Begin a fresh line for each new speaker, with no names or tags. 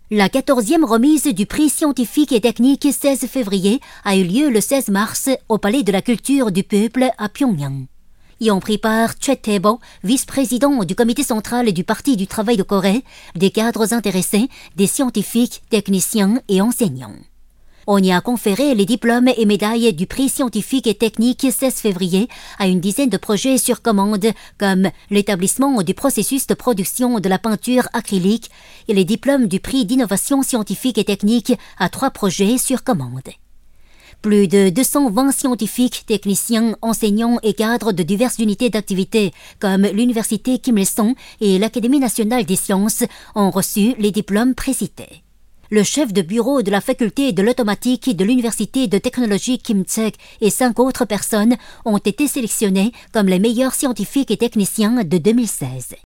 La 14e remise du prix scientifique et technique 16 février a eu lieu le 16 mars au Palais de la Culture du Peuple à Pyongyang. Y ont pris part Choi Tae-bo, vice-président du comité central du Parti du travail de Corée, des cadres intéressés, des scientifiques, techniciens et enseignants. On y a conféré les diplômes et médailles du prix scientifique et technique 16 février à une dizaine de projets sur commande comme l'établissement du processus de production de la peinture acrylique et les diplômes du prix d'innovation scientifique et technique à 3 projets sur commande. Plus de 220 scientifiques, techniciens, enseignants et cadres de diverses unités d'activité comme l'Université Kim Il-sung et l'Académie nationale des sciences ont reçu les diplômes précités. Le chef de bureau de la faculté de l'automatique de l'Université de technologie Kim Il-sung et 5 autres personnes ont été sélectionnés comme les meilleurs scientifiques et techniciens de 2016.